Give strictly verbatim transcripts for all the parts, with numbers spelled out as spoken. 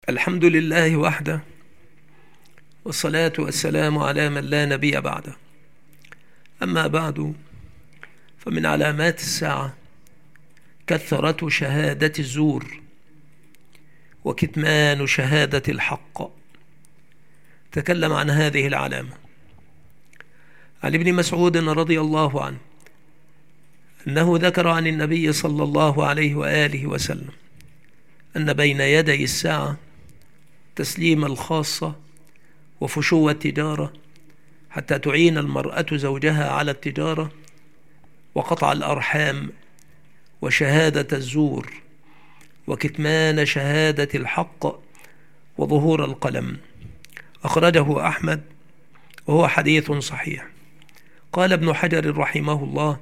الحمد لله وحده، والصلاة والسلام على من لا نبي بعده. أما بعد، فمن علامات الساعة كثرة شهادة الزور وكتمان شهادة الحق. تكلم عن هذه العلامة عن ابن مسعود رضي الله عنه أنه ذكر عن النبي صلى الله عليه وآله وسلم أن بين يدي الساعة تسليم الخاصة وفشو التجارة حتى تعين المرأة زوجها على التجارة، وقطع الأرحام، وشهادة الزور، وكتمان شهادة الحق، وظهور القلم. أخرجه أحمد وهو حديث صحيح. قال ابن حجر رحمه الله: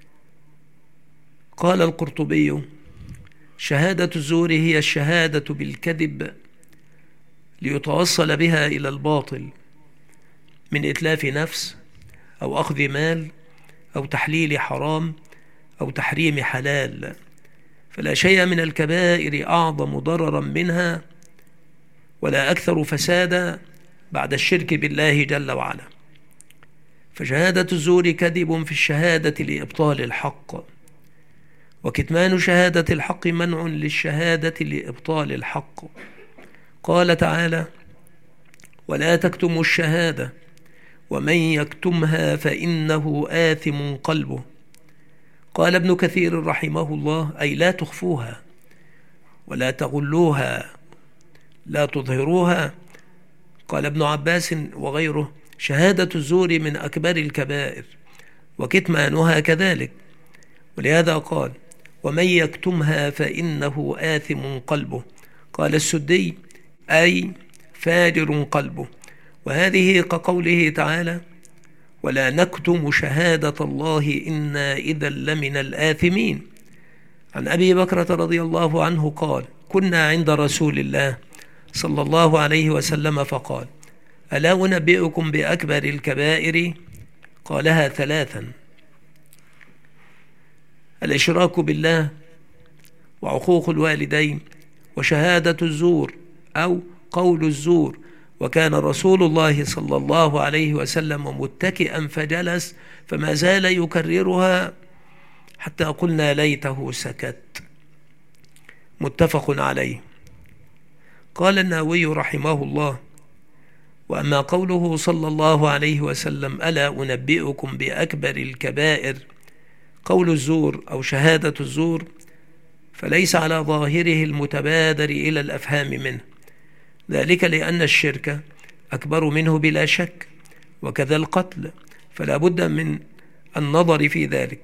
قال القرطبي: شهادة الزور هي الشهادة بالكذب ليتوصل بها إلى الباطل من إتلاف نفس أو أخذ مال أو تحليل حرام أو تحريم حلال، فلا شيء من الكبائر أعظم ضررا منها ولا أكثر فسادا بعد الشرك بالله جل وعلا. فشهادة الزور كذب في الشهادة لإبطال الحق، وكتمان شهادة الحق منع للشهادة لإبطال الحق. قال تعالى: ولا تكتموا الشهادة ومن يكتمها فإنه آثم قلبه. قال ابن كثير رحمه الله: أي لا تخفوها ولا تغلوها، لا تظهروها. قال ابن عباس وغيره: شهادة الزور من أكبر الكبائر وكتمانها كذلك، ولهذا قال: ومن يكتمها فإنه آثم قلبه. قال السدي: أي فاجر قلبه. وهذه كقوله تعالى: ولا نكتم شهادة الله إنا إذا لمن الآثمين. عن أبي بكرة رضي الله عنه قال: كنا عند رسول الله صلى الله عليه وسلم فقال: ألا أنبئكم بأكبر الكبائر؟ قالها ثلاثا: الإشراك بالله، وعقوق الوالدين، وشهادة الزور أو قول الزور. وكان رسول الله صلى الله عليه وسلم متكئا فجلس فما زال يكررها حتى قلنا ليته سكت. متفق عليه. قال النووي رحمه الله: وأما قوله صلى الله عليه وسلم: ألا أنبئكم بأكبر الكبائر، قول الزور أو شهادة الزور، فليس على ظاهره المتبادر إلى الأفهام منه، ذلك لأن الشرك أكبر منه بلا شك، وكذا القتل، فلا بد من النظر في ذلك.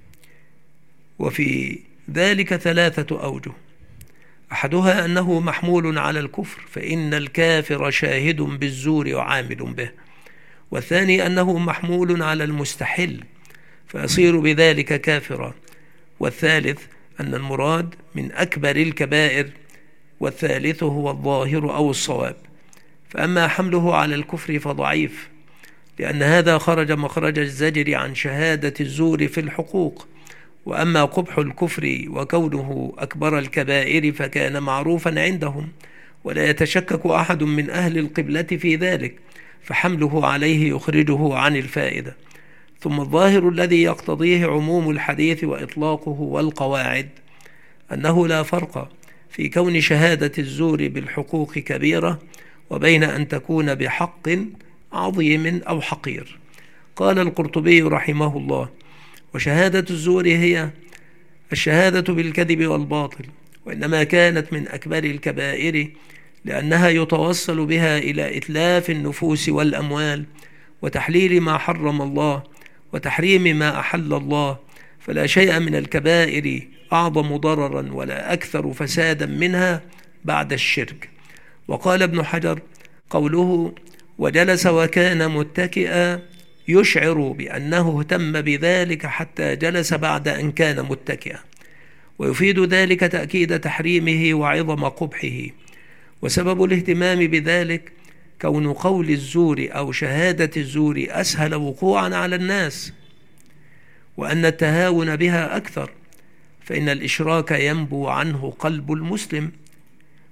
وفي ذلك ثلاثة أوجه: أحدها أنه محمول على الكفر، فإن الكافر شاهد بالزور وعامل به. والثاني أنه محمول على المستحل، فيصير بذلك كافرا. والثالث أن المراد من أكبر الكبائر، والثالث هو الظاهر أو الصواب. فأما حمله على الكفر فضعيف، لأن هذا خرج مخرج الزجر عن شهادة الزور في الحقوق. وأما قبح الكفر وكونه أكبر الكبائر فكان معروفا عندهم، ولا يتشكك أحد من أهل القبلة في ذلك، فحمله عليه يخرجه عن الفائدة. ثم الظاهر الذي يقتضيه عموم الحديث وإطلاقه والقواعد أنه لا فرق في كون شهادة الزور بالحقوق كبيرة وبين أن تكون بحق عظيم أو حقير. قال القرطبي رحمه الله: وشهادة الزور هي الشهادة بالكذب والباطل، وإنما كانت من أكبر الكبائر لأنها يتوصل بها إلى إتلاف النفوس والأموال، وتحليل ما حرم الله، وتحريم ما أحل الله. فلا شيء من الكبائر أعظم ضررا ولا أكثر فسادا منها بعد الشرك. وقال ابن حجر: قوله وجلس وكان متكئا يشعر بأنه اهتم بذلك حتى جلس بعد أن كان متكئا، ويفيد ذلك تأكيد تحريمه وعظم قبحه. وسبب الاهتمام بذلك كون قول الزور أو شهادة الزور أسهل وقوعا على الناس، وأن التهاون بها أكثر، فإن الإشراك ينبو عنه قلب المسلم،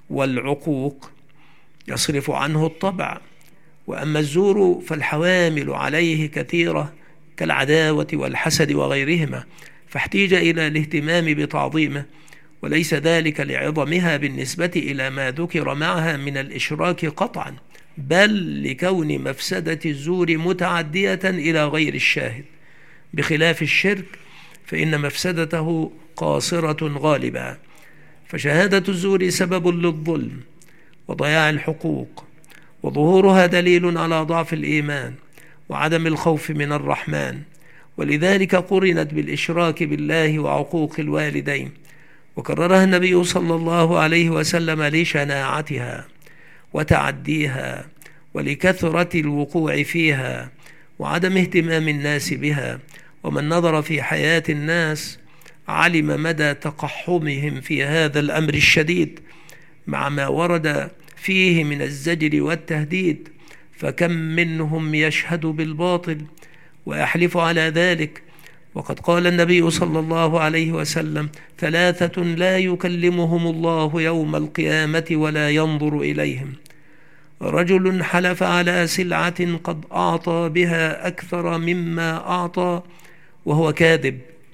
والعقوق يصرف عنه الطبع. وأما الزور فالحوامل عليه كثيرة كالعداوة والحسد وغيرهما، فاحتيج إلى الاهتمام بتعظيمه، وليس ذلك لعظمها بالنسبة إلى ما ذكر معها من الإشراك قطعا، بل لكون مفسدة الزور متعدية إلى غير الشاهد، بخلاف الشرك فإن مفسدته قاصرة غالبا. فشهادة الزور سبب للظلم وضياع الحقوق، وظهورها دليل على ضعف الإيمان وعدم الخوف من الرحمن، ولذلك قرنت بالإشراك بالله وعقوق الوالدين، وكررها النبي صلى الله عليه وسلم لشناعتها وتعديها ولكثرة الوقوع فيها وعدم اهتمام الناس بها. ومن نظر في حياة الناس علم مدى تقحمهم في هذا الأمر الشديد، مع ما ورد فيه من الزجر والتهديد، فكم منهم يشهد بالباطل ويحلف على ذلك. وقد قال النبي صلى الله عليه وسلم: ثلاثة لا يكلمهم الله يوم القيامة ولا ينظر إليهم: رجل حلف على سلعة قد أعطى بها أكثر مما أعطى وهو كاذب،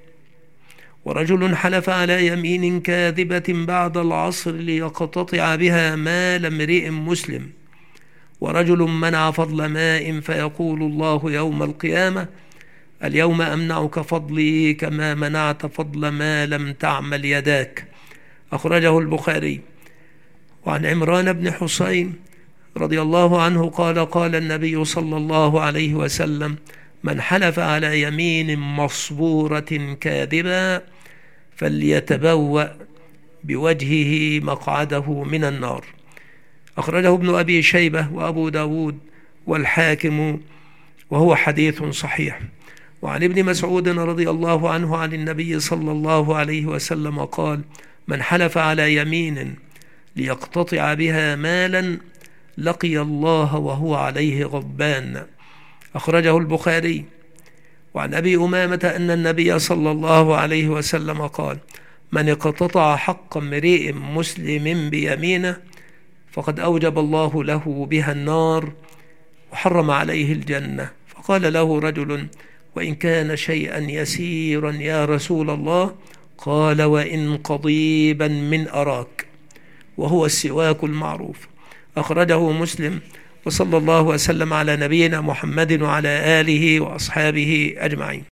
ورجل حلف على يمين كاذبة بعد العصر ليقتطع بها مال امرئ مسلم، ورجل منع فضل ماء فيقول الله يوم القيامة: اليوم أمنعك فضلي كما منعت فضل ما لم تعمل يداك. أخرجه البخاري. وعن عمران بن حسين رضي الله عنه قال: قال النبي صلى الله عليه وسلم: من حلف على يمين مصبورة كاذبا فليتبوأ بوجهه مقعده من النار. أخرجه ابن أبي شيبة وأبو داود والحاكم، وهو حديث صحيح. وعن ابن مسعود رضي الله عنه عن النبي صلى الله عليه وسلم قال: من حلف على يمين ليقتطع بها مالا لقي الله وهو عليه غضبان. أخرجه البخاري. وعن أبي أمامة أن النبي صلى الله عليه وسلم قال: من اقتطع حق امرئ مسلم بيمينه فقد أوجب الله له بها النار وحرم عليه الجنة. فقال له رجل: وإن كان شيئا يسيرا يا رسول الله؟ قال: وإن قضيبا من أراك، وهو السواك المعروف. أخرجه مسلم. وصلى الله وسلم على نبينا محمد وعلى آله وأصحابه أجمعين.